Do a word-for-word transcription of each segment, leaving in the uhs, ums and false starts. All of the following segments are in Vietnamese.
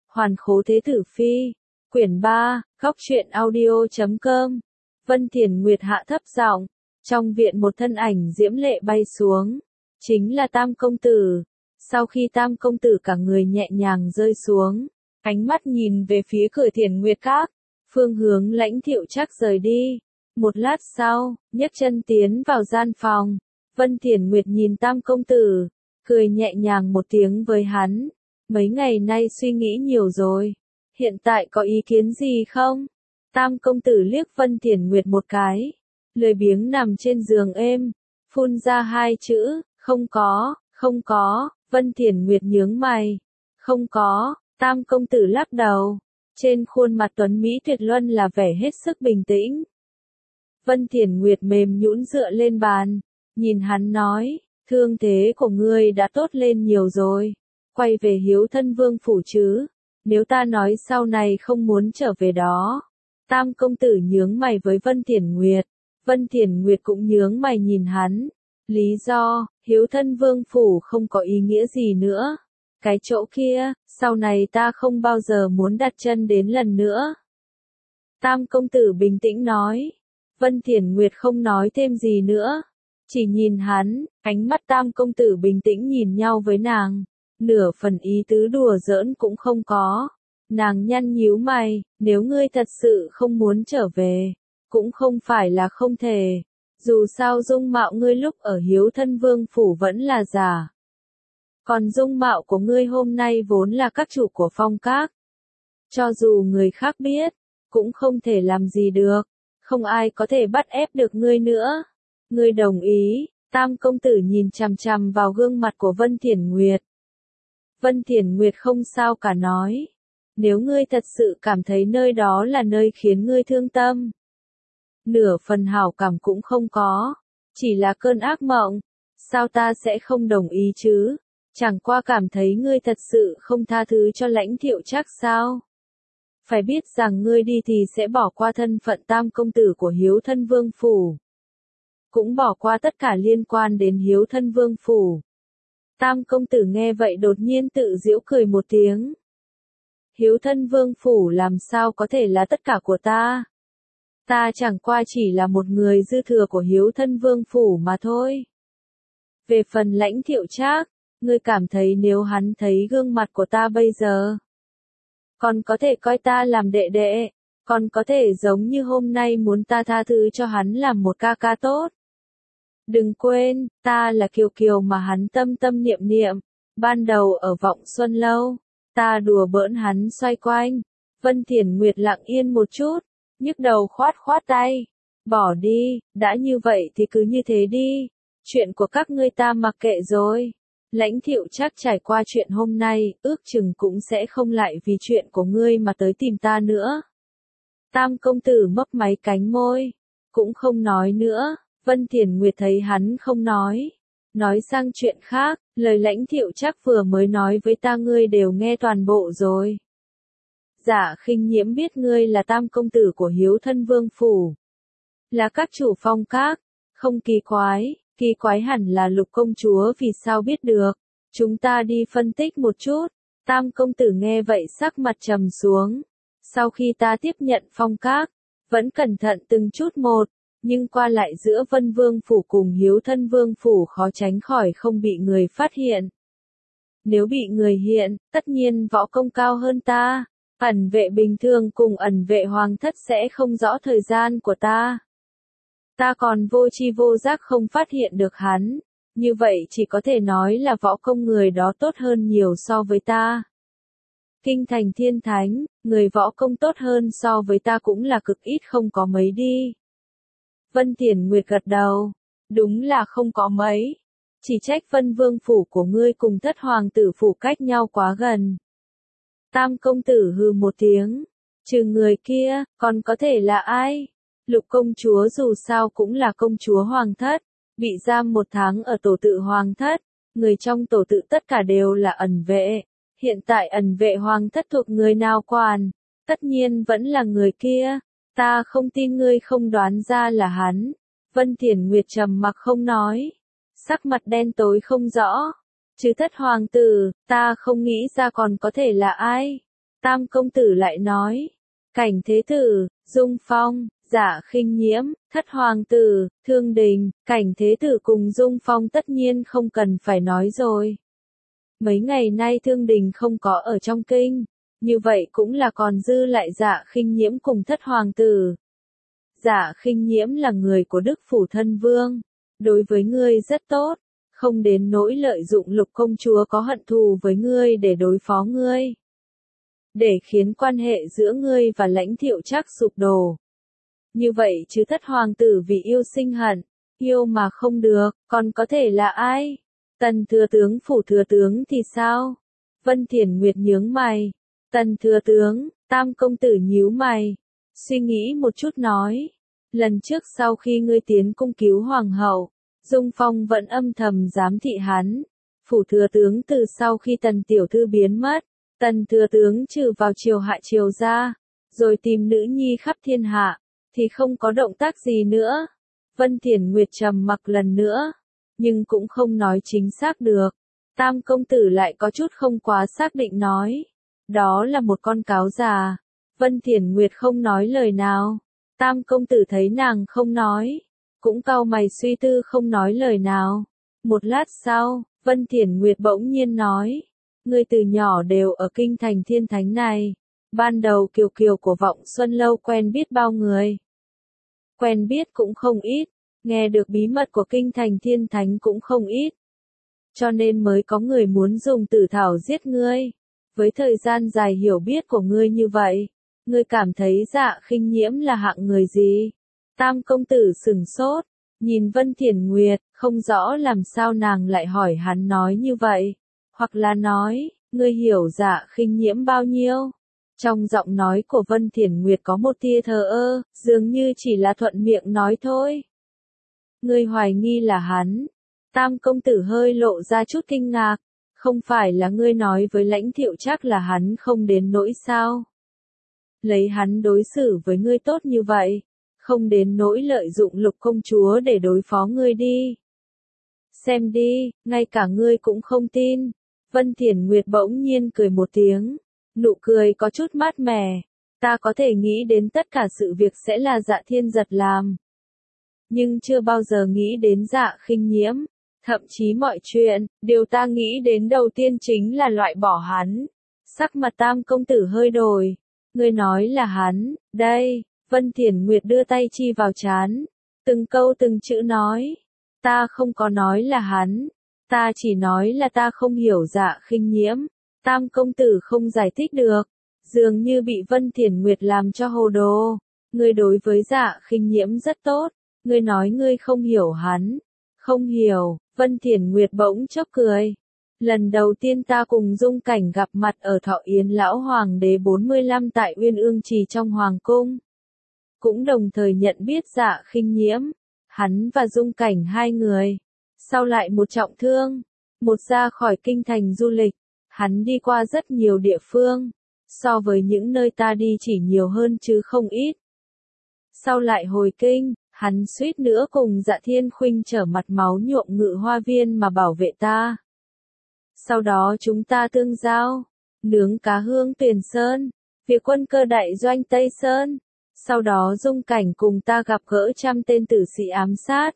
Hoàn khố thế tử phi. Quyển ba, góc truyện audio chấm com. Vân Thiền Nguyệt hạ thấp giọng. Trong viện một thân ảnh diễm lệ bay xuống. Chính là Tam công tử. Sau khi Tam công tử cả người nhẹ nhàng rơi xuống, ánh mắt nhìn về phía cửa Thiền Nguyệt Các, phương hướng Lãnh Thiệu Trác rời đi. Một lát sau, nhấc chân tiến vào gian phòng. Vân Thiền Nguyệt nhìn Tam công tử, cười nhẹ nhàng một tiếng với hắn. Mấy ngày nay suy nghĩ nhiều rồi. Hiện tại có ý kiến gì không? Tam công tử liếc Vân Thiền Nguyệt một cái. Lười biếng nằm trên giường êm. Phun ra hai chữ, không có, không có. Vân Thiền Nguyệt nhướng mày. Không có. Tam công tử lắc đầu. Trên khuôn mặt tuấn Mỹ tuyệt luân là vẻ hết sức bình tĩnh. Vân Thiền Nguyệt mềm nhũn dựa lên bàn. Nhìn hắn nói, thương thế của ngươi đã tốt lên nhiều rồi. Quay về Hiếu Thân Vương phủ chứ. Nếu ta nói sau này không muốn trở về đó. Tam công tử nhướng mày với Vân Thiền Nguyệt. Vân Thiền Nguyệt cũng nhướng mày nhìn hắn. Lý do, Hiếu Thân Vương phủ không có ý nghĩa gì nữa. Cái chỗ kia, sau này ta không bao giờ muốn đặt chân đến lần nữa. Tam công tử bình tĩnh nói. Vân Thiền Nguyệt không nói thêm gì nữa. Chỉ nhìn hắn, ánh mắt Tam công tử bình tĩnh nhìn nhau với nàng. Nửa phần ý tứ đùa giỡn cũng không có. Nàng nhăn nhíu mày, nếu ngươi thật sự không muốn trở về, cũng không phải là không thể. Dù sao dung mạo ngươi lúc ở Hiếu Thân Vương phủ vẫn là giả. Còn dung mạo của ngươi hôm nay vốn là các chủ của Phong Các. Cho dù người khác biết, cũng không thể làm gì được. Không ai có thể bắt ép được ngươi nữa. Ngươi đồng ý. Tam công tử nhìn chằm chằm vào gương mặt của Vân Thiền Nguyệt. Vân Thiền Nguyệt không sao cả nói. Nếu ngươi thật sự cảm thấy nơi đó là nơi khiến ngươi thương tâm, nửa phần hảo cảm cũng không có, chỉ là cơn ác mộng, sao ta sẽ không đồng ý chứ? Chẳng qua cảm thấy ngươi thật sự không tha thứ cho Lãnh Thiệu Trác sao? Phải biết rằng ngươi đi thì sẽ bỏ qua thân phận Tam công tử của Hiếu Thân Vương phủ, cũng bỏ qua tất cả liên quan đến Hiếu Thân Vương phủ. Tam công tử nghe vậy đột nhiên tự giễu cười một tiếng. Hiếu Thân Vương phủ làm sao có thể là tất cả của ta? Ta chẳng qua chỉ là một người dư thừa của Hiếu Thân Vương phủ mà thôi. Về phần Lãnh Thiệu Trác, ngươi cảm thấy nếu hắn thấy gương mặt của ta bây giờ, còn có thể coi ta làm đệ đệ, còn có thể giống như hôm nay muốn ta tha thứ cho hắn làm một ca ca tốt. Đừng quên, ta là Kiều Kiều mà hắn tâm tâm niệm niệm. Ban đầu ở Vọng Xuân Lâu, ta đùa bỡn hắn xoay quanh. Vân Thiền Nguyệt lặng yên một chút, nhức đầu khoát khoát tay. Bỏ đi, đã như vậy thì cứ như thế đi. Chuyện của các ngươi ta mặc kệ rồi. Lãnh Thiệu Trác trải qua chuyện hôm nay, ước chừng cũng sẽ không lại vì chuyện của ngươi mà tới tìm ta nữa. Tam công tử mấp máy cánh môi, cũng không nói nữa. Vân Thiền Nguyệt thấy hắn không nói. Nói sang chuyện khác, lời Lãnh Thiệu Trác vừa mới nói với ta ngươi đều nghe toàn bộ rồi. Dạ Khinh Nhiễm biết ngươi là Tam công tử của Hiếu Thân Vương phủ, là các chủ Phong Các, không kỳ quái, kỳ quái hẳn là Lục công chúa vì sao biết được. Chúng ta đi phân tích một chút. Tam công tử nghe vậy sắc mặt trầm xuống. Sau khi ta tiếp nhận Phong Các, vẫn cẩn thận từng chút một. Nhưng qua lại giữa Vân Vương phủ cùng Hiếu Thân Vương phủ khó tránh khỏi không bị người phát hiện. Nếu bị người hiện, tất nhiên võ công cao hơn ta. Ẩn vệ bình thường cùng ẩn vệ hoàng thất sẽ không rõ thời gian của ta. Ta còn vô tri vô giác không phát hiện được hắn. Như vậy chỉ có thể nói là võ công người đó tốt hơn nhiều so với ta. Kinh thành thiên thánh, người võ công tốt hơn so với ta cũng là cực ít không có mấy đi. Vân Thiền Nguyệt gật đầu. Đúng là không có mấy. Chỉ trách Vân Vương phủ của ngươi cùng Thất hoàng tử phủ cách nhau quá gần. Tam công tử hừ một tiếng. Trừ người kia, còn có thể là ai? Lục công chúa dù sao cũng là công chúa hoàng thất. Bị giam một tháng ở tổ tự hoàng thất. Người trong tổ tự tất cả đều là ẩn vệ. Hiện tại ẩn vệ hoàng thất thuộc người nào quản? Tất nhiên vẫn là người kia. Ta không tin ngươi không đoán ra là hắn. Vân Thiền Nguyệt trầm mặc không nói. Sắc mặt đen tối không rõ. Chứ Thất hoàng tử, ta không nghĩ ra còn có thể là ai. Tam công tử lại nói. Cảnh thế tử, Dung Phong, Dạ Khinh Nhiễm, thất hoàng tử, Thương Đình, Cảnh thế tử cùng Dung Phong tất nhiên không cần phải nói rồi. Mấy ngày nay Thương Đình không có ở trong kinh, như vậy cũng là còn dư lại Dạ Khinh Nhiễm cùng thất hoàng tử. Dạ Khinh Nhiễm là người của Đức Phủ Thân Vương, đối với ngươi rất tốt, không đến nỗi lợi dụng Lục công chúa có hận thù với ngươi để đối phó ngươi. Để khiến quan hệ giữa ngươi và Lãnh Thiệu Trác sụp đổ. Như vậy chứ thất hoàng tử vì yêu sinh hận, yêu mà không được, còn có thể là ai? Tần thừa tướng phủ thừa tướng thì sao? Vân Thiển Nguyệt nhướng mày. Tần thừa tướng, Tam công tử nhíu mày. Suy nghĩ một chút nói. Lần trước sau khi ngươi tiến cung cứu hoàng hậu, Dung Phong vẫn âm thầm giám thị hắn. Phủ thừa tướng từ sau khi tần tiểu thư biến mất, tần thừa tướng trừ vào triều hạ triều ra, rồi tìm nữ nhi khắp thiên hạ, thì không có động tác gì nữa. Vân Thiển Nguyệt trầm mặc lần nữa, nhưng cũng không nói chính xác được. Tam công tử lại có chút không quá xác định nói. Đó là một con cáo già. Vân Thiển Nguyệt không nói lời nào. Tam công tử thấy nàng không nói, cũng cau mày suy tư không nói lời nào. Một lát sau, Vân Thiển Nguyệt bỗng nhiên nói. Ngươi từ nhỏ đều ở kinh thành thiên thánh này. Ban đầu Kiều Kiều của Vọng Xuân Lâu quen biết bao người. Quen biết cũng không ít, nghe được bí mật của kinh thành thiên thánh cũng không ít. Cho nên mới có người muốn dùng tử thảo giết ngươi. Với thời gian dài hiểu biết của ngươi như vậy, ngươi cảm thấy Dạ Khinh Nhiễm là hạng người gì? Tam công tử sừng sốt, nhìn Vân Thiển Nguyệt, không rõ làm sao nàng lại hỏi hắn nói như vậy. Hoặc là nói, ngươi hiểu Dạ Khinh Nhiễm bao nhiêu? Trong giọng nói của Vân Thiển Nguyệt có một tia thờ ơ, dường như chỉ là thuận miệng nói thôi. Ngươi hoài nghi là hắn. Tam công tử hơi lộ ra chút kinh ngạc. Không phải là ngươi nói với Lãnh Thiệu Trác là hắn không đến nỗi sao? Lấy hắn đối xử với ngươi tốt như vậy, không đến nỗi lợi dụng Lục công chúa để đối phó ngươi đi. Xem đi, ngay cả ngươi cũng không tin. Vân Thiển Nguyệt bỗng nhiên cười một tiếng, nụ cười có chút mát mẻ. Ta có thể nghĩ đến tất cả sự việc sẽ là Dạ Thiên Giật làm, nhưng chưa bao giờ nghĩ đến Dạ Khinh Nhiễm. Thậm chí mọi chuyện, điều ta nghĩ đến đầu tiên chính là loại bỏ hắn. Sắc mặt Tam công tử hơi đổi. Ngươi nói là hắn, đây. Vân Thiển Nguyệt đưa tay chi vào trán, từng câu từng chữ nói. Ta không có nói là hắn, ta chỉ nói là ta không hiểu Dạ Khinh Nhiễm. Tam công tử không giải thích được, dường như bị Vân Thiển Nguyệt làm cho hồ đồ. Ngươi đối với Dạ Khinh Nhiễm rất tốt, ngươi nói ngươi không hiểu hắn. Không hiểu, Vân Thiển Nguyệt bỗng chốc cười. Lần đầu tiên ta cùng Dung Cảnh gặp mặt ở Thọ Yến lão hoàng đế bốn mươi lăm tại Uyên Ương Trì trong hoàng cung. Cũng đồng thời nhận biết Dạ Khinh Nhiễm. Hắn và Dung Cảnh hai người. Sau lại một trọng thương. Một ra khỏi kinh thành du lịch. Hắn đi qua rất nhiều địa phương. So với những nơi ta đi chỉ nhiều hơn chứ không ít. Sau lại hồi kinh. Hắn suýt nữa cùng Dạ Thiên Khuynh trở mặt máu nhuộm Ngự Hoa Viên mà bảo vệ ta. Sau đó chúng ta tương giao, nướng cá hương Tuyền Sơn, việc quân cơ đại doanh Tây Sơn. Sau đó Dung Cảnh cùng ta gặp gỡ trăm tên tử sĩ ám sát.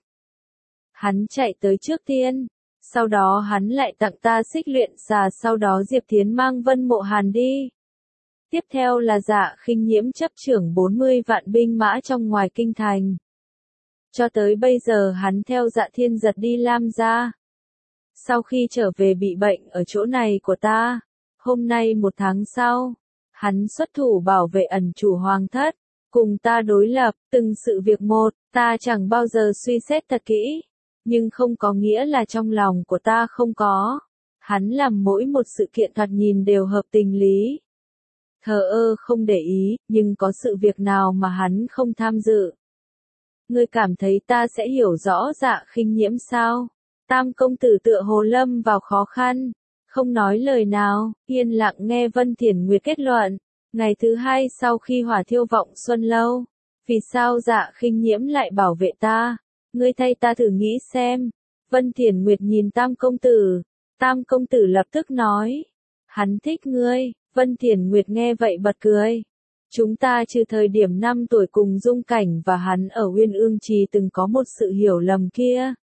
Hắn chạy tới trước tiên, sau đó hắn lại tặng ta xích luyện xà, sau đó Diệp Thiến mang Vân Mộ Hàn đi. Tiếp theo là Dạ Khinh Nhiễm chấp trưởng bốn mươi vạn binh mã trong ngoài kinh thành. Cho tới bây giờ hắn theo Dạ Thiên Giật đi Lam gia. Sau khi trở về bị bệnh ở chỗ này của ta, hôm nay một tháng sau, hắn xuất thủ bảo vệ ẩn chủ hoàng thất, cùng ta đối lập, từng sự việc một, ta chẳng bao giờ suy xét thật kỹ, nhưng không có nghĩa là trong lòng của ta không có. Hắn làm mỗi một sự kiện thoạt nhìn đều hợp tình lý. Thờ ơ không để ý, nhưng có sự việc nào mà hắn không tham dự. Ngươi cảm thấy ta sẽ hiểu rõ Dạ Khinh Nhiễm sao? Tam công tử tựa hồ lâm vào khó khăn, không nói lời nào, yên lặng nghe Vân Thiển Nguyệt kết luận. Ngày thứ hai sau khi hỏa thiêu Vọng Xuân Lâu, vì sao Dạ Khinh Nhiễm lại bảo vệ ta? Ngươi thay ta thử nghĩ xem. Vân Thiển Nguyệt nhìn Tam công tử, Tam công tử lập tức nói, hắn thích ngươi. Vân Thiển Nguyệt nghe vậy bật cười. Chúng ta trừ thời điểm năm tuổi cùng Dung Cảnh và hắn ở Uyên Ương Trì từng có một sự hiểu lầm kia.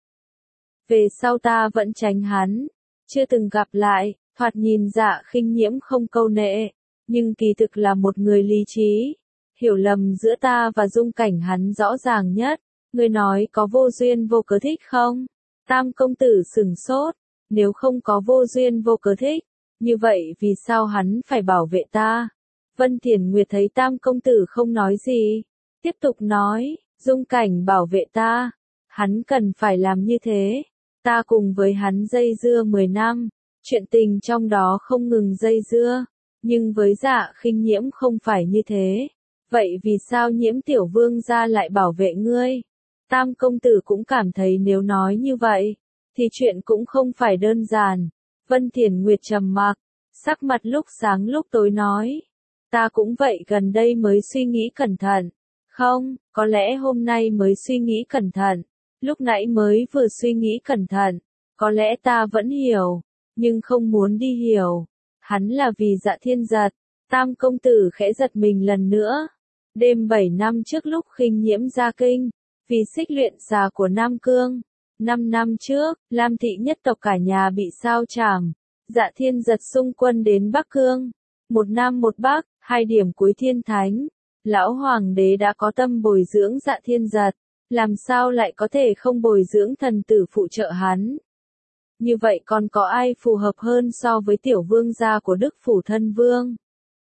Về sau ta vẫn tránh hắn, chưa từng gặp lại, thoạt nhìn Dạ Khinh Nhiễm không câu nệ, nhưng kỳ thực là một người lý trí. Hiểu lầm giữa ta và Dung Cảnh hắn rõ ràng nhất, ngươi nói có vô duyên vô cớ thích không? Tam công tử sửng sốt, nếu không có vô duyên vô cớ thích, như vậy vì sao hắn phải bảo vệ ta? Vân Thiển Nguyệt thấy Tam công tử không nói gì, tiếp tục nói, Dung Cảnh bảo vệ ta, hắn cần phải làm như thế. Ta cùng với hắn dây dưa mười năm, chuyện tình trong đó không ngừng dây dưa, nhưng với Dạ Khinh Nhiễm không phải như thế. Vậy vì sao Nhiễm tiểu vương gia lại bảo vệ ngươi? Tam công tử cũng cảm thấy nếu nói như vậy, thì chuyện cũng không phải đơn giản. Vân Thiển Nguyệt trầm mặc, sắc mặt lúc sáng lúc tối nói. Ta cũng vậy, gần đây mới suy nghĩ cẩn thận. Không, có lẽ hôm nay mới suy nghĩ cẩn thận. Lúc nãy mới vừa suy nghĩ cẩn thận. Có lẽ ta vẫn hiểu, nhưng không muốn đi hiểu. Hắn là vì Dạ Thiên Giật. Tam công tử khẽ giật mình lần nữa. Đêm bảy năm trước lúc Khinh Nhiễm ra kinh, vì xích luyện xà của Nam Cương. Năm năm trước, Lam thị nhất tộc cả nhà bị sao trảm. Dạ Thiên Giật xung quân đến Bắc Cương. Một Nam một Bắc, hai điểm cuối thiên thánh. Lão Hoàng đế đã có tâm bồi dưỡng Dạ Thiên Giật. Làm sao lại có thể không bồi dưỡng thần tử phụ trợ hắn? Như vậy còn có ai phù hợp hơn so với tiểu vương gia của Đức Phủ Thân Vương?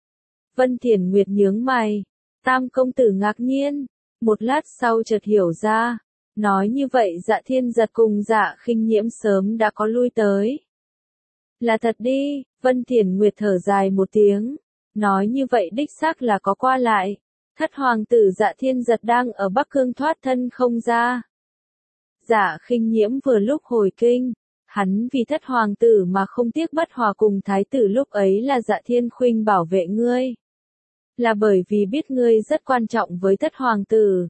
Vân Thiển Nguyệt nhướng mày. Tam công tử ngạc nhiên. Một lát sau chợt hiểu ra. Nói như vậy Dạ Thiên Giật cùng Dạ Khinh Nhiễm sớm đã có lui tới. Là thật đi, Vân Thiển Nguyệt thở dài một tiếng. Nói như vậy đích xác là có qua lại. Thất hoàng tử Dạ Thiên Giật đang ở Bắc Cương thoát thân không ra. Dạ Khinh Nhiễm vừa lúc hồi kinh. Hắn vì thất hoàng tử mà không tiếc bất hòa cùng thái tử lúc ấy là Dạ Thiên Khuynh bảo vệ ngươi. Là bởi vì biết ngươi rất quan trọng với thất hoàng tử.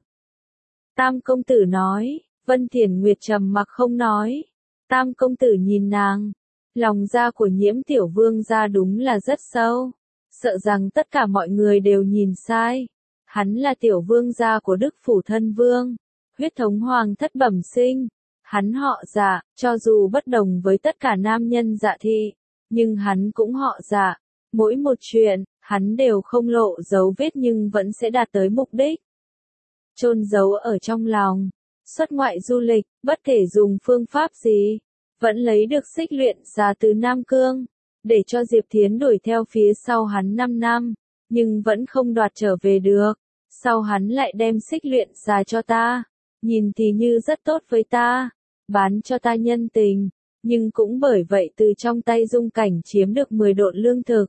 Tam công tử nói, Vân Thiển Nguyệt trầm mặc không nói. Tam công tử nhìn nàng. Lòng dạ của Nhiễm tiểu vương gia đúng là rất sâu. Sợ rằng tất cả mọi người đều nhìn sai. Hắn là tiểu vương gia của Đức Phủ Thân Vương. Huyết thống hoàng thất bẩm sinh. Hắn họ Dạ, cho dù bất đồng với tất cả nam nhân Dạ thị, nhưng hắn cũng họ Dạ. Mỗi một chuyện, hắn đều không lộ dấu vết nhưng vẫn sẽ đạt tới mục đích. Chôn giấu ở trong lòng. Xuất ngoại du lịch, bất kể dùng phương pháp gì, vẫn lấy được xích luyện xà từ Nam Cương, để cho Diệp Thiến đuổi theo phía sau hắn năm năm, nhưng vẫn không đoạt trở về được. Sau hắn lại đem xích luyện xà cho ta, nhìn thì như rất tốt với ta, bán cho ta nhân tình, nhưng cũng bởi vậy từ trong tay Dung Cảnh chiếm được mười độn lương thực.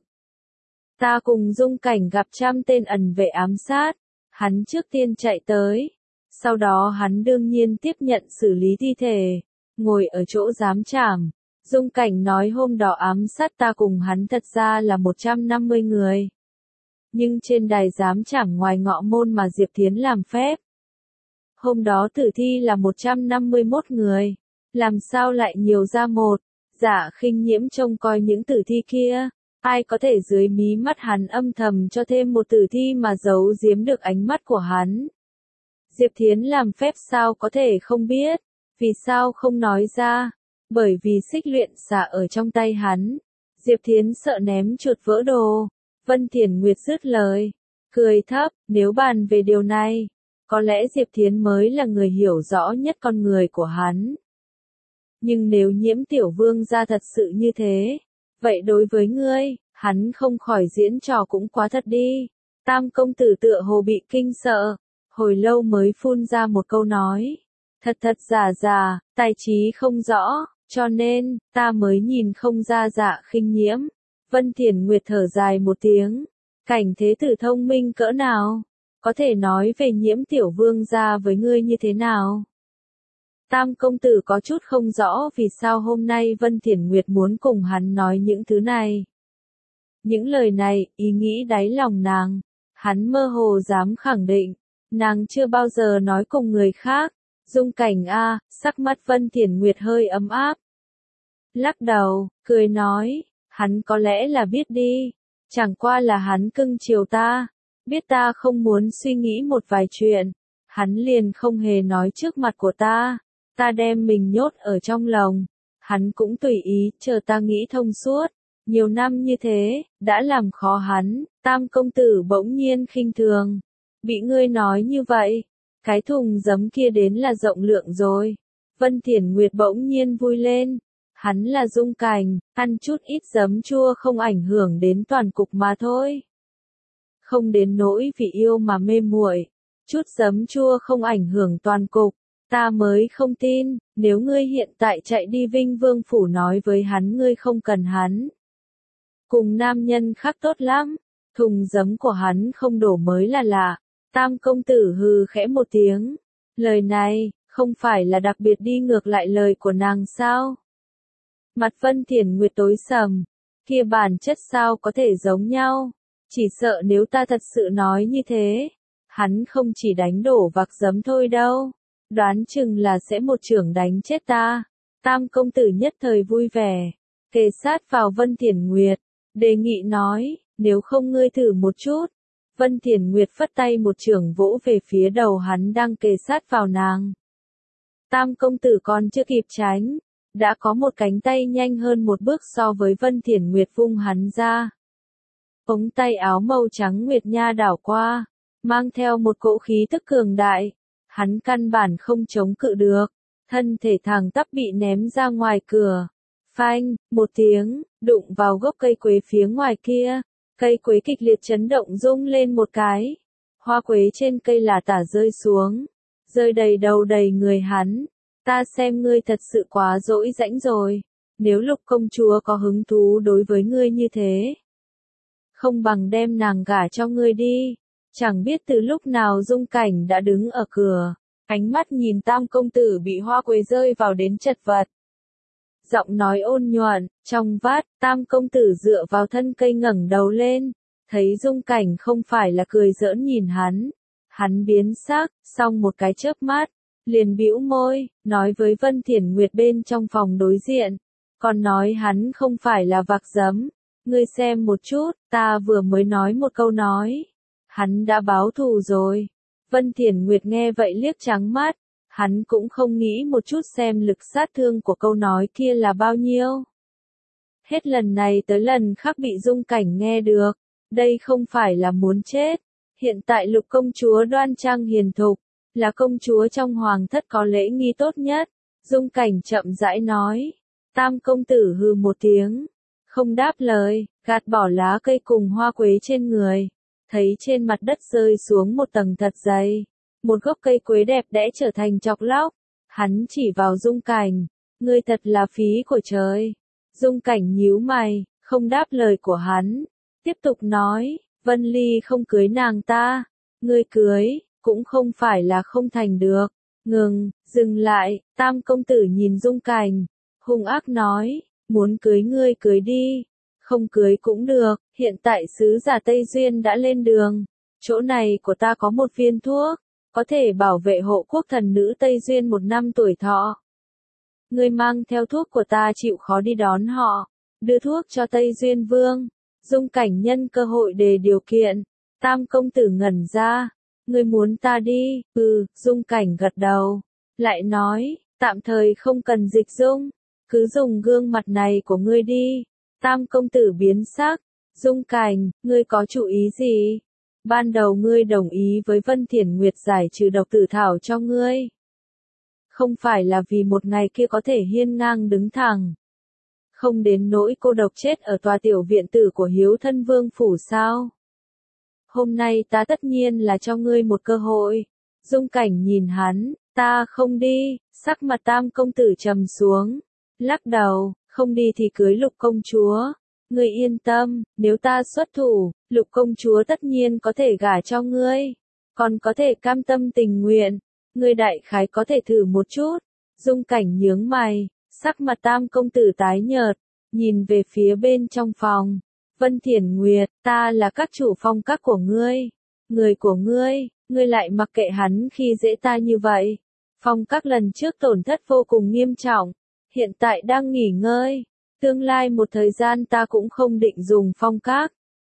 Ta cùng Dung Cảnh gặp trăm tên ẩn vệ ám sát, hắn trước tiên chạy tới, sau đó hắn đương nhiên tiếp nhận xử lý thi thể, ngồi ở chỗ giám trảm. Dung Cảnh nói hôm đó ám sát ta cùng hắn thật ra là một trăm năm mươi người. Nhưng trên đài giám trảm ngoài ngọ môn mà Diệp Thiến làm phép. Hôm đó tử thi là một trăm năm mươi mốt người. Làm sao lại nhiều ra một? Dạ Khinh Nhiễm trông coi những tử thi kia. Ai có thể dưới mí mắt hắn âm thầm cho thêm một tử thi mà giấu giếm được ánh mắt của hắn? Diệp Thiến làm phép sao có thể không biết? Vì sao không nói ra? Bởi vì xích luyện xà ở trong tay hắn. Diệp Thiến sợ ném chuột vỡ đồ. Vân Thiển Nguyệt dứt lời. Cười thấp, nếu bàn về điều này, có lẽ Diệp Thiến mới là người hiểu rõ nhất con người của hắn. Nhưng nếu Nhiễm tiểu vương gia thật sự như thế, vậy đối với ngươi, hắn không khỏi diễn trò cũng quá thật đi. Tam công tử tựa hồ bị kinh sợ, hồi lâu mới phun ra một câu nói. Thật thật giả giả, tài trí không rõ, cho nên, ta mới nhìn không ra Dạ Khinh Nhiễm. Vân Thiển Nguyệt thở dài một tiếng. Cảnh thế tử thông minh cỡ nào? Có thể nói về Nhiễm tiểu vương gia với ngươi như thế nào? Tam công tử có chút không rõ vì sao hôm nay Vân Thiển Nguyệt muốn cùng hắn nói những thứ này. Những lời này, ý nghĩ đáy lòng nàng. Hắn mơ hồ dám khẳng định. Nàng chưa bao giờ nói cùng người khác. Dung Cảnh a, sắc mắt Vân Thiển Nguyệt hơi ấm áp. Lắc đầu, cười nói, hắn có lẽ là biết đi. Chẳng qua là hắn cưng chiều ta, biết ta không muốn suy nghĩ một vài chuyện, hắn liền không hề nói trước mặt của ta, ta đem mình nhốt ở trong lòng, hắn cũng tùy ý, chờ ta nghĩ thông suốt. Nhiều năm như thế, đã làm khó hắn, Tam công tử bỗng nhiên khinh thường. Bị ngươi nói như vậy, cái thùng giấm kia đến là rộng lượng rồi. Vân Thiển Nguyệt bỗng nhiên vui lên. Hắn là Dung Cảnh, ăn chút ít giấm chua không ảnh hưởng đến toàn cục mà thôi. Không đến nỗi vì yêu mà mê muội, chút giấm chua không ảnh hưởng toàn cục, ta mới không tin, nếu ngươi hiện tại chạy đi Vinh Vương Phủ nói với hắn ngươi không cần hắn. Cùng nam nhân khác tốt lắm, thùng giấm của hắn không đổ mới là lạ. Tam công tử hừ khẽ một tiếng, lời này, không phải là đặc biệt đi ngược lại lời của nàng sao? Mặt Vân Thiển Nguyệt tối sầm, kia bản chất sao có thể giống nhau, chỉ sợ nếu ta thật sự nói như thế, hắn không chỉ đánh đổ vạc giấm thôi đâu, đoán chừng là sẽ một chưởng đánh chết ta. Tam công tử nhất thời vui vẻ, kề sát vào Vân Thiển Nguyệt, đề nghị nói, nếu không ngươi thử một chút. Vân Thiển Nguyệt phất tay một chưởng vỗ về phía đầu hắn đang kề sát vào nàng. Tam công tử còn chưa kịp tránh, đã có một cánh tay nhanh hơn một bước so với Vân Thiển Nguyệt vung hắn ra. Ống tay áo màu trắng nguyệt nha đảo qua, mang theo một cỗ khí tức cường đại, hắn căn bản không chống cự được, thân thể thẳng tắp bị ném ra ngoài cửa. Phanh, một tiếng, đụng vào gốc cây quế phía ngoài kia, cây quế kịch liệt chấn động rung lên một cái, hoa quế trên cây là tả rơi xuống, rơi đầy đầu đầy người hắn. Ta xem ngươi thật sự quá dỗi rãnh rồi, nếu Lục công chúa có hứng thú đối với ngươi như thế, không bằng đem nàng gả cho ngươi đi. Chẳng biết từ lúc nào Dung Cảnh đã đứng ở cửa, ánh mắt nhìn Tam công tử bị hoa quế rơi vào đến chật vật. Giọng nói ôn nhuận, trong vát, Tam công tử dựa vào thân cây ngẩng đầu lên, thấy Dung Cảnh không phải là cười giỡn nhìn hắn, hắn biến sắc, xong một cái chớp mắt, liền bĩu môi, nói với Vân Thiển Nguyệt bên trong phòng đối diện, còn nói hắn không phải là vạc giấm, ngươi xem một chút, ta vừa mới nói một câu nói, hắn đã báo thù rồi. Vân Thiển Nguyệt nghe vậy liếc trắng mắt, hắn cũng không nghĩ một chút xem lực sát thương của câu nói kia là bao nhiêu. Hết lần này tới lần khác bị Dung Cảnh nghe được, đây không phải là muốn chết, hiện tại Lục công chúa đoan trang hiền thục, là công chúa trong hoàng thất có lễ nghi tốt nhất. Dung Cảnh chậm rãi nói, Tam công tử hừ một tiếng, không đáp lời, gạt bỏ lá cây cùng hoa quế trên người, thấy trên mặt đất rơi xuống một tầng thật dày, một gốc cây quế đẹp đẽ trở thành chọc lóc, hắn chỉ vào Dung Cảnh, ngươi thật là phí của trời. Dung Cảnh nhíu mày, không đáp lời của hắn, tiếp tục nói, Vân Ly không cưới nàng ta, ngươi cưới, cũng không phải là không thành được. Ngừng, dừng lại, Tam công tử nhìn Dung Cảnh, hung ác nói, muốn cưới ngươi cưới đi, không cưới cũng được, hiện tại sứ giả Tây Duyên đã lên đường, chỗ này của ta có một viên thuốc, có thể bảo vệ hộ quốc thần nữ Tây Duyên một năm tuổi thọ. Ngươi mang theo thuốc của ta chịu khó đi đón họ, đưa thuốc cho Tây Duyên Vương. Dung Cảnh nhân cơ hội đề điều kiện, Tam công tử ngẩn ra, ngươi muốn ta đi, ừ, Dung Cảnh gật đầu, lại nói, tạm thời không cần dịch dung, cứ dùng gương mặt này của ngươi đi. Tam công tử biến sắc, Dung Cảnh, ngươi có chủ ý gì? Ban đầu ngươi đồng ý với Vân Thiển Nguyệt giải trừ độc tử thảo cho ngươi. Không phải là vì một ngày kia có thể hiên ngang đứng thẳng. Không đến nỗi cô độc chết ở tòa tiểu viện tử của Hiếu Thân Vương Phủ sao? Hôm nay ta tất nhiên là cho ngươi một cơ hội. Dung Cảnh nhìn hắn, ta không đi, sắc mặt Tam công tử trầm xuống, lắc đầu, không đi thì cưới Lục công chúa. Ngươi yên tâm, nếu ta xuất thủ, Lục công chúa tất nhiên có thể gả cho ngươi, còn có thể cam tâm tình nguyện, ngươi đại khái có thể thử một chút. Dung Cảnh nhướng mày, sắc mặt Tam công tử tái nhợt, nhìn về phía bên trong phòng. Vân Thiển Nguyệt, ta là các chủ phong các của ngươi, người của ngươi, ngươi lại mặc kệ hắn khi dễ ta như vậy. Phong các lần trước tổn thất vô cùng nghiêm trọng, hiện tại đang nghỉ ngơi. Tương lai một thời gian ta cũng không định dùng phong các.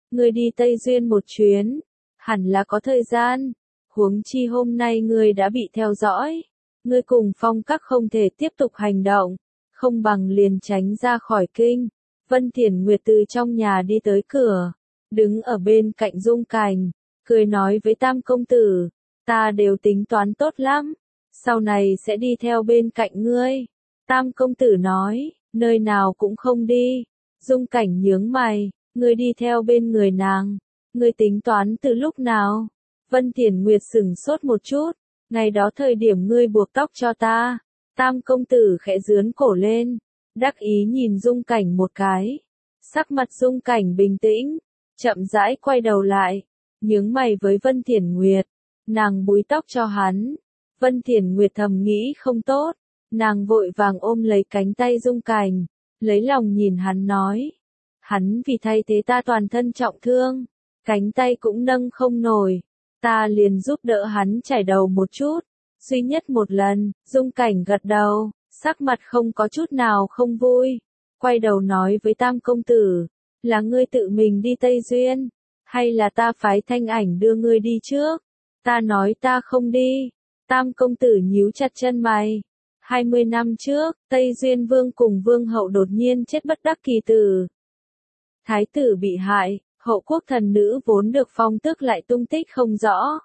ngươi đi Tây Duyên một chuyến, hẳn là có thời gian, huống chi hôm nay ngươi đã bị theo dõi, ngươi cùng Phong Các không thể tiếp tục hành động, không bằng liền tránh ra khỏi kinh. Vân Thiển Nguyệt từ trong nhà đi tới cửa, đứng ở bên cạnh Dung Cảnh, cười nói với Tam công tử, ta đều tính toán tốt lắm, sau này sẽ đi theo bên cạnh ngươi. Tam công tử nói, nơi nào cũng không đi. Dung Cảnh nhướng mày, ngươi đi theo bên người nàng, ngươi tính toán từ lúc nào? Vân Thiển Nguyệt sững sốt một chút, ngày đó thời điểm ngươi buộc tóc cho ta. Tam công tử khẽ giướn cổ lên, đắc ý nhìn Dung Cảnh một cái. Sắc mặt Dung Cảnh bình tĩnh, chậm rãi quay đầu lại, nhướng mày với Vân Thiển Nguyệt, nàng búi tóc cho hắn. Vân Thiển Nguyệt thầm nghĩ không tốt, nàng vội vàng ôm lấy cánh tay Dung Cảnh, lấy lòng nhìn hắn nói, hắn vì thay thế ta toàn thân trọng thương, cánh tay cũng nâng không nổi, ta liền giúp đỡ hắn chải đầu một chút, duy nhất một lần. Dung Cảnh gật đầu, sắc mặt không có chút nào không vui, quay đầu nói với Tam công tử, là ngươi tự mình đi Tây Duyên, hay là ta phái Thanh Ảnh đưa ngươi đi trước? Ta nói ta không đi. Tam công tử nhíu chặt chân mày. hai mươi năm trước, Tây Duyên Vương cùng Vương hậu đột nhiên chết bất đắc kỳ tử. Thái tử bị hại, hậu quốc thần nữ vốn được phong tước lại tung tích không rõ.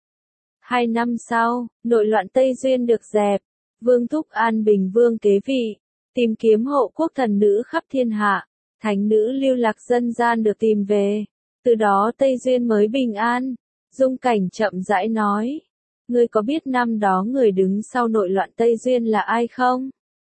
Hai năm sau, nội loạn Tây Duyên được dẹp, Vương thúc An Bình Vương kế vị, tìm kiếm hậu quốc thần nữ khắp thiên hạ, thánh nữ lưu lạc dân gian được tìm về, từ đó Tây Duyên mới bình an. Dung Cảnh chậm rãi nói, ngươi có biết năm đó người đứng sau nội loạn Tây Duyên là ai không?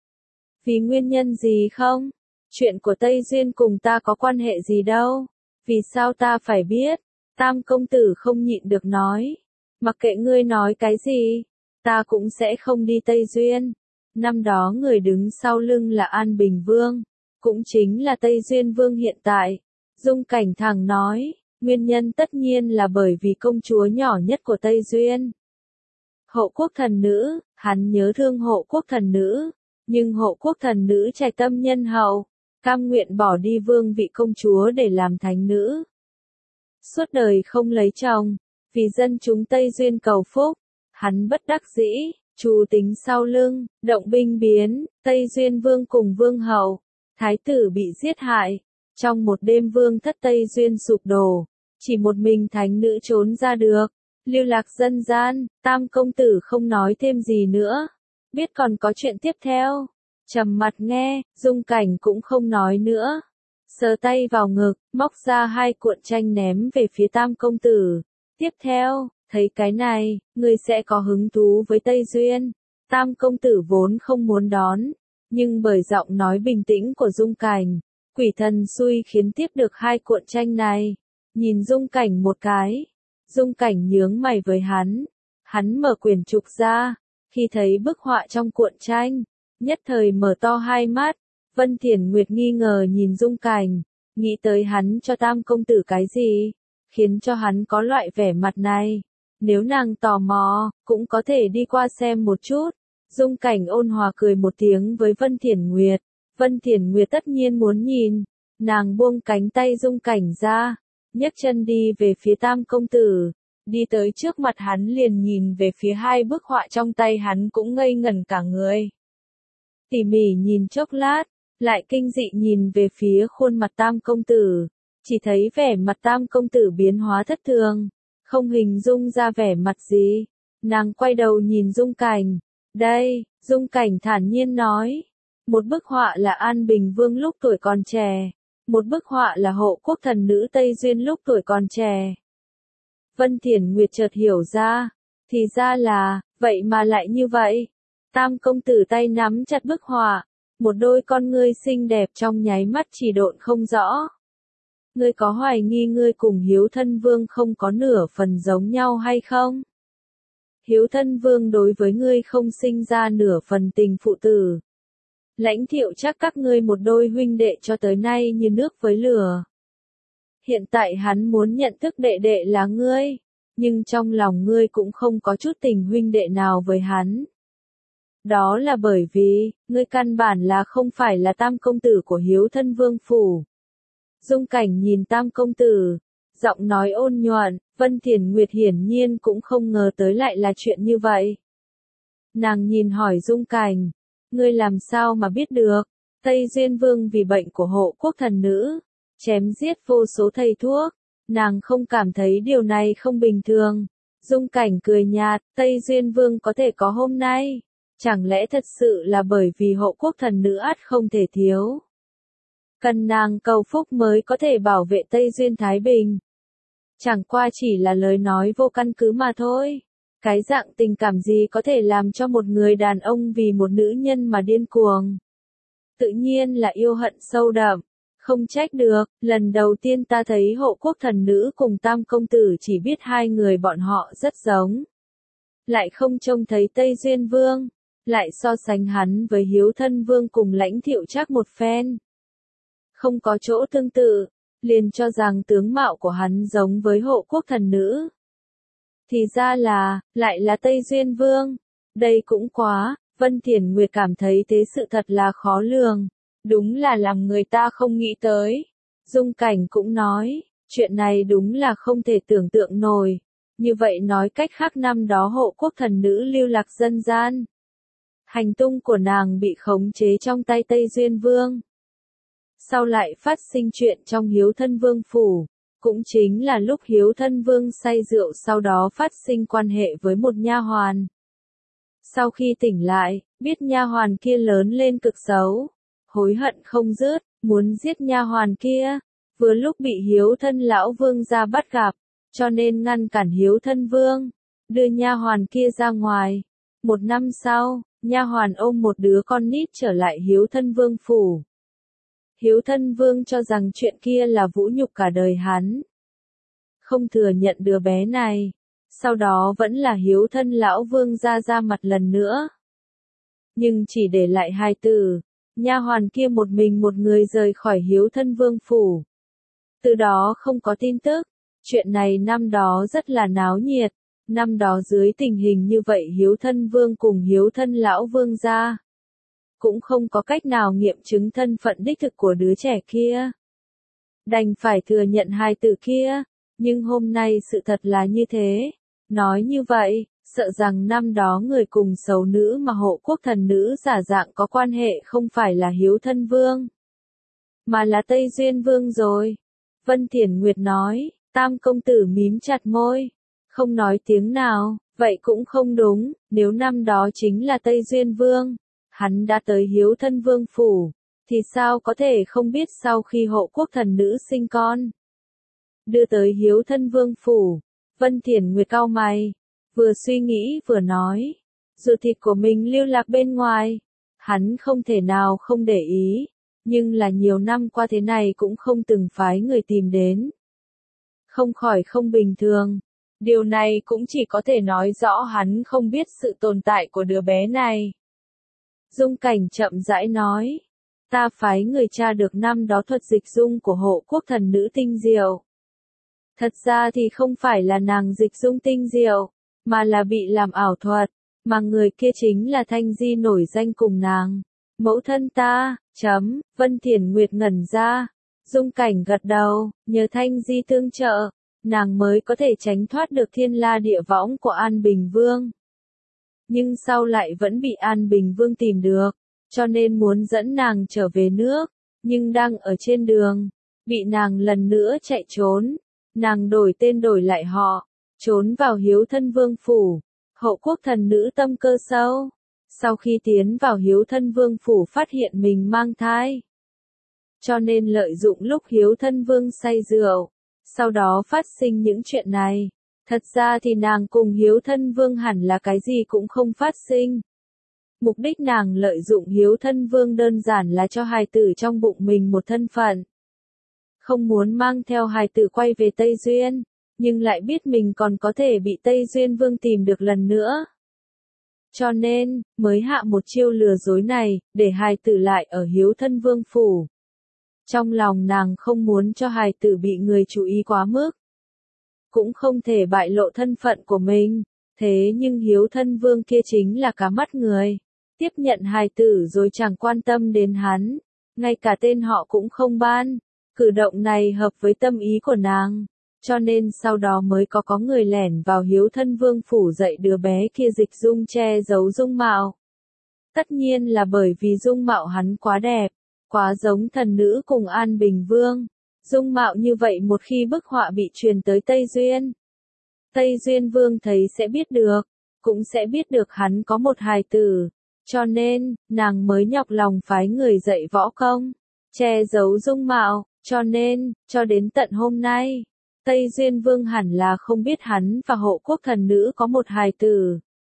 Vì nguyên nhân gì không? Chuyện của Tây Duyên cùng ta có quan hệ gì đâu? Vì sao ta phải biết? Tam công tử không nhịn được nói, mặc kệ ngươi nói cái gì, ta cũng sẽ không đi Tây Duyên. Năm đó người đứng sau lưng là An Bình Vương, cũng chính là Tây Duyên Vương hiện tại. Dung Cảnh thẳng nói, nguyên nhân tất nhiên là bởi vì công chúa nhỏ nhất của Tây Duyên. Hộ quốc thần nữ, hắn nhớ thương hộ quốc thần nữ, nhưng hộ quốc thần nữ trạch tâm nhân hậu, cam nguyện bỏ đi vương vị công chúa để làm thánh nữ. Suốt đời không lấy chồng, vì dân chúng Tây Duyên cầu phúc, hắn bất đắc dĩ, trù tính sau lưng, động binh biến, Tây Duyên Vương cùng Vương hậu, thái tử bị giết hại. Trong một đêm vương thất Tây Duyên sụp đổ, chỉ một mình thánh nữ trốn ra được, lưu lạc dân gian. Tam công tử không nói thêm gì nữa, biết còn có chuyện tiếp theo, trầm mặt nghe. Dung Cảnh cũng không nói nữa, sờ tay vào ngực, móc ra hai cuộn tranh ném về phía Tam công tử. Tiếp theo, thấy cái này, người sẽ có hứng thú với Tây Duyên. Tam công tử vốn không muốn đón, nhưng bởi giọng nói bình tĩnh của Dung Cảnh, quỷ thần xui khiến tiếp được hai cuộn tranh này. Nhìn Dung Cảnh một cái, Dung Cảnh nhướng mày với hắn, hắn mở quyển trục ra, khi thấy bức họa trong cuộn tranh, nhất thời mở to hai mắt. Vân Thiển Nguyệt nghi ngờ nhìn Dung Cảnh, nghĩ tới hắn cho Tam công tử cái gì, khiến cho hắn có loại vẻ mặt này. Nếu nàng tò mò, cũng có thể đi qua xem một chút. Dung Cảnh ôn hòa cười một tiếng với Vân Thiển Nguyệt. Vân Thiển Nguyệt tất nhiên muốn nhìn, nàng buông cánh tay Dung Cảnh ra, nhấc chân đi về phía Tam công tử, đi tới trước mặt hắn liền nhìn về phía hai bức họa trong tay hắn cũng ngây ngẩn cả người. Tỉ mỉ nhìn chốc lát, lại kinh dị nhìn về phía khuôn mặt Tam công tử, chỉ thấy vẻ mặt Tam công tử biến hóa thất thường, không hình dung ra vẻ mặt gì. Nàng quay đầu nhìn Dung Cảnh, đây. Dung Cảnh thản nhiên nói, một bức họa là An Bình Vương lúc tuổi còn trẻ, một bức họa là hộ quốc thần nữ Tây Duyên lúc tuổi còn trẻ. Vân Thiển Nguyệt chợt hiểu ra, thì ra là, vậy mà lại như vậy. Tam công tử tay nắm chặt bức họa, một đôi con ngươi xinh đẹp trong nháy mắt chỉ độn không rõ. Ngươi có hoài nghi ngươi cùng Hiếu Thân Vương không có nửa phần giống nhau hay không? Hiếu Thân Vương đối với ngươi không sinh ra nửa phần tình phụ tử. Lãnh Thiệu chắc các ngươi một đôi huynh đệ cho tới nay như nước với lửa. Hiện tại hắn muốn nhận thức đệ đệ là ngươi, nhưng trong lòng ngươi cũng không có chút tình huynh đệ nào với hắn. Đó là bởi vì, ngươi căn bản là không phải là Tam công tử của Hiếu Thân Vương phủ. Dung Cảnh nhìn Tam công tử, giọng nói ôn nhuận, Vân Thiển Nguyệt hiển nhiên cũng không ngờ tới lại là chuyện như vậy. Nàng nhìn hỏi Dung Cảnh, ngươi làm sao mà biết được, Tây Duyên Vương vì bệnh của hộ quốc thần nữ, chém giết vô số thầy thuốc, nàng không cảm thấy điều này không bình thường. Dung Cảnh cười nhạt, Tây Duyên Vương có thể có hôm nay, chẳng lẽ thật sự là bởi vì hộ quốc thần nữ ắt không thể thiếu. Cần nàng cầu phúc mới có thể bảo vệ Tây Duyên Thái Bình. Chẳng qua chỉ là lời nói vô căn cứ mà thôi. Cái dạng tình cảm gì có thể làm cho một người đàn ông vì một nữ nhân mà điên cuồng. Tự nhiên là yêu hận sâu đậm. Không trách được, lần đầu tiên ta thấy hộ quốc thần nữ cùng Tam công tử chỉ biết hai người bọn họ rất giống. Lại không trông thấy Tây Duyên Vương, lại so sánh hắn với Hiếu Thân Vương cùng Lãnh Thiệu Trác một phen. Không có chỗ tương tự, liền cho rằng tướng mạo của hắn giống với hộ quốc thần nữ. Thì ra là, lại là Tây Duyên Vương. Đây cũng quá, Vân Thiển Nguyệt cảm thấy thế sự thật là khó lường. Đúng là làm người ta không nghĩ tới. Dung Cảnh cũng nói, chuyện này đúng là không thể tưởng tượng nổi. Như vậy nói cách khác năm đó hộ quốc thần nữ lưu lạc dân gian. Hành tung của nàng bị khống chế trong tay Tây Duyên Vương. Sau lại phát sinh chuyện trong Hiếu Thân Vương phủ, cũng chính là lúc Hiếu Thân Vương say rượu sau đó phát sinh quan hệ với một nha hoàn. Sau khi tỉnh lại, biết nha hoàn kia lớn lên cực xấu, hối hận không dứt, muốn giết nha hoàn kia, vừa lúc bị Hiếu Thân lão vương gia bắt gặp, cho nên ngăn cản Hiếu Thân Vương, đưa nha hoàn kia ra ngoài. Một năm sau, nha hoàn ôm một đứa con nít trở lại Hiếu Thân Vương phủ. Hiếu Thân Vương cho rằng chuyện kia là vũ nhục cả đời hắn. Không thừa nhận đứa bé này. Sau đó vẫn là Hiếu Thân lão vương ra ra mặt lần nữa. Nhưng chỉ để lại hai tử, nha hoàn kia một mình một người rời khỏi Hiếu Thân Vương phủ. Từ đó không có tin tức. Chuyện này năm đó rất là náo nhiệt. Năm đó dưới tình hình như vậy Hiếu Thân Vương cùng Hiếu Thân lão vương ra cũng không có cách nào nghiệm chứng thân phận đích thực của đứa trẻ kia. Đành phải thừa nhận hai từ kia, nhưng hôm nay sự thật là như thế. Nói như vậy, sợ rằng năm đó người cùng xấu nữ mà hộ quốc thần nữ giả dạng có quan hệ không phải là Hiếu Thân Vương, mà là Tây Duyên Vương rồi. Vân Thiển Nguyệt nói, Tam công tử mím chặt môi, không nói tiếng nào, vậy cũng không đúng, nếu năm đó chính là Tây Duyên Vương. Hắn đã tới Hiếu Thân Vương phủ, thì sao có thể không biết sau khi hộ quốc thần nữ sinh con. Đưa tới Hiếu Thân Vương phủ, Vân Thiển Nguyệt cau mày, vừa suy nghĩ vừa nói, dù thịt của mình lưu lạc bên ngoài, hắn không thể nào không để ý, nhưng là nhiều năm qua thế này cũng không từng phái người tìm đến. Không khỏi không bình thường, điều này cũng chỉ có thể nói rõ hắn không biết sự tồn tại của đứa bé này. Dung Cảnh chậm rãi nói, ta phái người tra được năm đó thuật dịch dung của hộ quốc thần nữ tinh diệu. Thật ra thì không phải là nàng dịch dung tinh diệu, mà là bị làm ảo thuật, mà người kia chính là Thanh Di nổi danh cùng nàng. Mẫu thân ta, chấm, Vân Thiển Nguyệt ngẩn ra, Dung Cảnh gật đầu, nhờ Thanh Di tương trợ, nàng mới có thể tránh thoát được thiên la địa võng của An Bình Vương. Nhưng sau lại vẫn bị An Bình Vương tìm được, cho nên muốn dẫn nàng trở về nước, nhưng đang ở trên đường, bị nàng lần nữa chạy trốn, nàng đổi tên đổi lại họ, trốn vào Hiếu Thân Vương phủ, hộ quốc thần nữ tâm cơ sâu, sau khi tiến vào Hiếu Thân Vương phủ phát hiện mình mang thai, cho nên lợi dụng lúc Hiếu Thân Vương say rượu, sau đó phát sinh những chuyện này. Thật ra thì nàng cùng Hiếu Thân Vương hẳn là cái gì cũng không phát sinh. Mục đích nàng lợi dụng Hiếu Thân Vương đơn giản là cho hài tử trong bụng mình một thân phận. Không muốn mang theo hài tử quay về Tây Duyên, nhưng lại biết mình còn có thể bị Tây Duyên Vương tìm được lần nữa. Cho nên, mới hạ một chiêu lừa dối này, để hài tử lại ở Hiếu Thân Vương phủ. Trong lòng nàng không muốn cho hài tử bị người chú ý quá mức. Cũng không thể bại lộ thân phận của mình, thế nhưng Hiếu Thân Vương kia chính là cá mắt người, tiếp nhận hài tử rồi chẳng quan tâm đến hắn, ngay cả tên họ cũng không ban, Cử động này hợp với tâm ý của nàng, cho nên sau đó mới có có người lẻn vào Hiếu Thân Vương phủ dạy đứa bé kia dịch dung che giấu dung mạo. Tất nhiên là bởi vì dung mạo hắn quá đẹp, quá giống thần nữ cùng An Bình Vương. Dung mạo như vậy một khi bức họa bị truyền tới Tây Duyên, Tây Duyên Vương thấy sẽ biết được, cũng sẽ biết được hắn có một hài tử, cho nên, nàng mới nhọc lòng phái người dạy võ công, che giấu dung mạo, cho nên, cho đến tận hôm nay, Tây Duyên Vương hẳn là không biết hắn và hộ quốc thần nữ có một hài tử.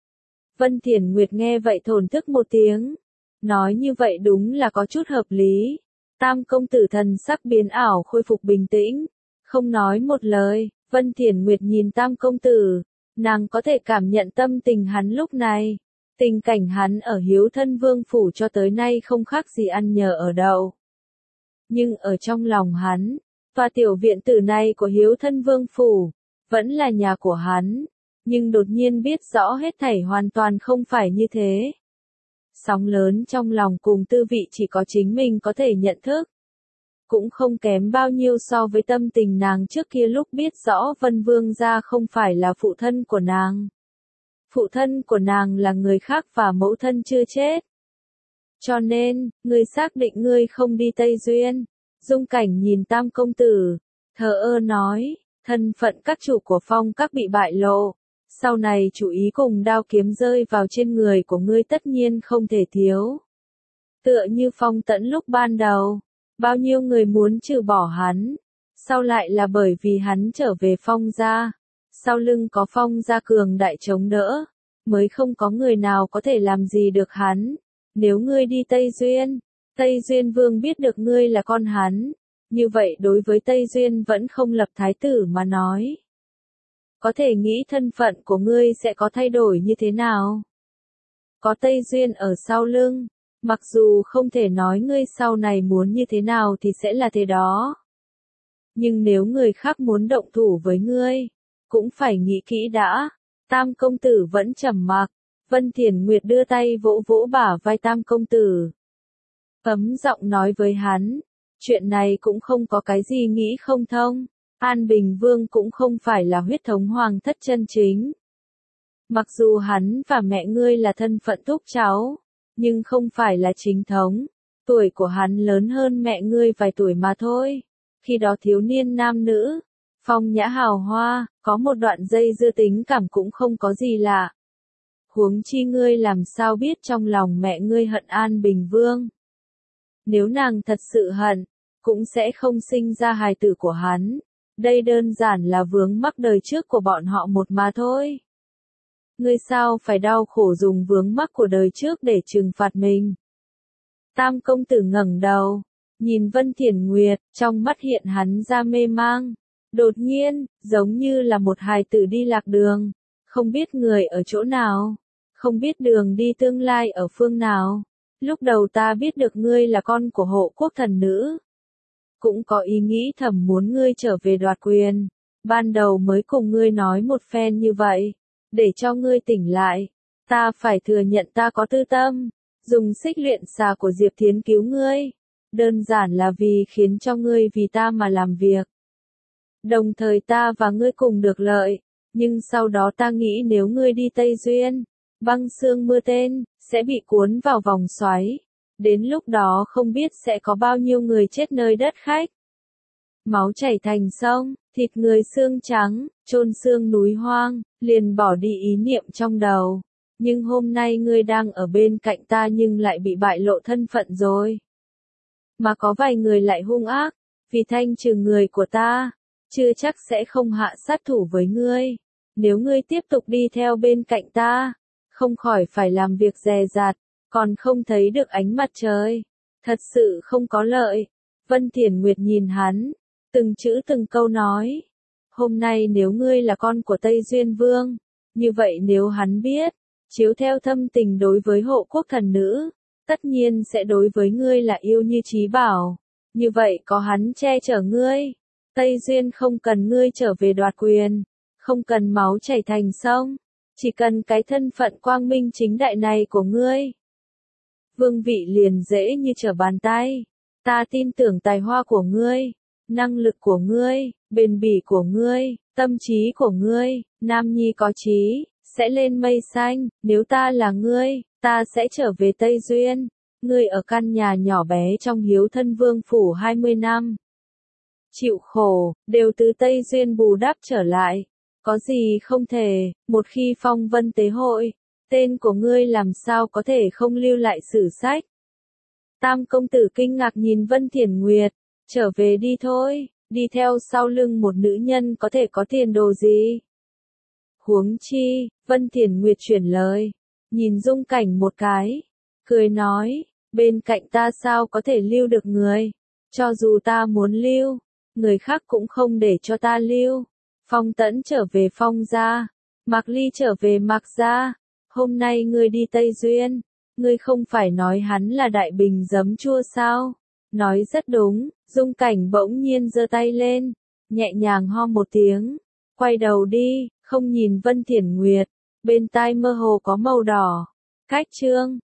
Vân Thiển Nguyệt nghe vậy thổn thức một tiếng, nói như vậy đúng là có chút hợp lý. Tam công tử thần sắc biến ảo khôi phục bình tĩnh, không nói một lời. Vân Thiển Nguyệt nhìn Tam công tử, nàng có thể cảm nhận tâm tình hắn lúc này. Tình cảnh hắn ở Hiếu Thân Vương phủ cho tới nay không khác gì ăn nhờ ở đậu. Nhưng ở trong lòng hắn, và tiểu viện tử này của Hiếu Thân Vương phủ, vẫn là nhà của hắn, nhưng đột nhiên biết rõ hết thảy hoàn toàn không phải như thế. Sóng lớn trong lòng cùng tư vị chỉ có chính mình có thể nhận thức. Cũng không kém bao nhiêu so với tâm tình nàng trước kia lúc biết rõ Vân Vương gia không phải là phụ thân của nàng. Phụ thân của nàng là người khác và mẫu thân chưa chết. Cho nên, ngươi xác định ngươi không đi Tây Duyên. Dung Cảnh nhìn Tam công tử, thờ ơ nói, thân phận các chủ của Phong các bị bại lộ. Sau này chủ ý cùng đao kiếm rơi vào trên người của ngươi tất nhiên không thể thiếu. Tựa như Phong Tẫn lúc ban đầu, bao nhiêu người muốn trừ bỏ hắn, sau lại là bởi vì hắn trở về Phong gia, sau lưng có Phong gia cường đại chống đỡ, mới không có người nào có thể làm gì được hắn. Nếu ngươi đi Tây Duyên, Tây Duyên Vương biết được ngươi là con hắn, như vậy đối với Tây Duyên vẫn không lập thái tử mà nói. Có thể nghĩ thân phận của ngươi sẽ có thay đổi như thế nào? Có Tây Duyên ở sau lưng, mặc dù không thể nói ngươi sau này muốn như thế nào thì sẽ là thế đó. Nhưng nếu người khác muốn động thủ với ngươi, cũng phải nghĩ kỹ đã. Tam công tử vẫn trầm mặc, Vân Thiển Nguyệt đưa tay vỗ vỗ bả vai Tam công tử. Ấm giọng nói với hắn, chuyện này cũng không có cái gì nghĩ không thông. An Bình Vương cũng không phải là huyết thống hoàng thất chân chính. Mặc dù hắn và mẹ ngươi là thân phận thúc cháu, nhưng không phải là chính thống. Tuổi của hắn lớn hơn mẹ ngươi vài tuổi mà thôi. Khi đó thiếu niên nam nữ, phong nhã hào hoa, có một đoạn dây dưa tính cảm cũng không có gì lạ. Huống chi ngươi làm sao biết trong lòng mẹ ngươi hận An Bình Vương. Nếu nàng thật sự hận, cũng sẽ không sinh ra hài tử của hắn. Đây đơn giản là vướng mắc đời trước của bọn họ một mà thôi. Ngươi sao phải đau khổ dùng vướng mắc của đời trước để trừng phạt mình? Tam công tử ngẩng đầu, nhìn Vân Thiển Nguyệt, trong mắt hiện hắn ra mê mang. Đột nhiên, giống như là một hài tử đi lạc đường, không biết người ở chỗ nào, không biết đường đi tương lai ở phương nào. Lúc đầu ta biết được ngươi là con của hộ quốc thần nữ, cũng có ý nghĩ thầm muốn ngươi trở về đoạt quyền. Ban đầu mới cùng ngươi nói một phen như vậy, để cho ngươi tỉnh lại. Ta phải thừa nhận ta có tư tâm, dùng xích luyện xà của Diệp Thiến cứu ngươi. Đơn giản là vì khiến cho ngươi vì ta mà làm việc. Đồng thời ta và ngươi cùng được lợi, nhưng sau đó ta nghĩ nếu ngươi đi Tây Duyên, băng sương mưa tên, sẽ bị cuốn vào vòng xoáy. Đến lúc đó không biết sẽ có bao nhiêu người chết nơi đất khách. Máu chảy thành sông, thịt người xương trắng, chôn xương núi hoang, liền bỏ đi ý niệm trong đầu. Nhưng hôm nay ngươi đang ở bên cạnh ta nhưng lại bị bại lộ thân phận rồi. Mà có vài người lại hung ác, vì thanh trừ người của ta, chưa chắc sẽ không hạ sát thủ với ngươi. Nếu ngươi tiếp tục đi theo bên cạnh ta, không khỏi phải làm việc dè dặt, còn không thấy được ánh mặt trời. Thật sự không có lợi. Vân Thiển Nguyệt nhìn hắn, từng chữ từng câu nói. Hôm nay nếu ngươi là con của Tây Duyên Vương, như vậy nếu hắn biết, chiếu theo thâm tình đối với hộ quốc thần nữ, tất nhiên sẽ đối với ngươi là yêu như chí bảo. Như vậy có hắn che chở ngươi, Tây Duyên không cần ngươi trở về đoạt quyền, không cần máu chảy thành sông, chỉ cần cái thân phận quang minh chính đại này của ngươi. Vương vị liền dễ như trở bàn tay, ta tin tưởng tài hoa của ngươi, năng lực của ngươi, bền bỉ của ngươi, tâm trí của ngươi, nam nhi có chí, sẽ lên mây xanh, nếu ta là ngươi, ta sẽ trở về Tây Duyên. Ngươi ở căn nhà nhỏ bé trong Hiếu Thân Vương phủ hai mươi năm. Chịu khổ, đều từ Tây Duyên bù đắp trở lại. Có gì không thể, một khi phong vân tế hội, tên của ngươi làm sao có thể không lưu lại sử sách. Tam công tử kinh ngạc nhìn Vân Thiển Nguyệt, trở về đi thôi, đi theo sau lưng một nữ nhân có thể có tiền đồ gì. Huống chi, Vân Thiển Nguyệt chuyển lời, nhìn Dung Cảnh một cái, cười nói, bên cạnh ta sao có thể lưu được người, cho dù ta muốn lưu, người khác cũng không để cho ta lưu. Phong Tẫn trở về Phong gia, Mạc Ly trở về Mạc gia, hôm nay ngươi đi Tây Duyên, ngươi không phải nói hắn là đại bình giấm chua sao? Nói rất đúng, Dung Cảnh bỗng nhiên giơ tay lên, nhẹ nhàng ho một tiếng, quay đầu đi, không nhìn Vân Thiển Nguyệt, bên tai mơ hồ có màu đỏ. Cách chương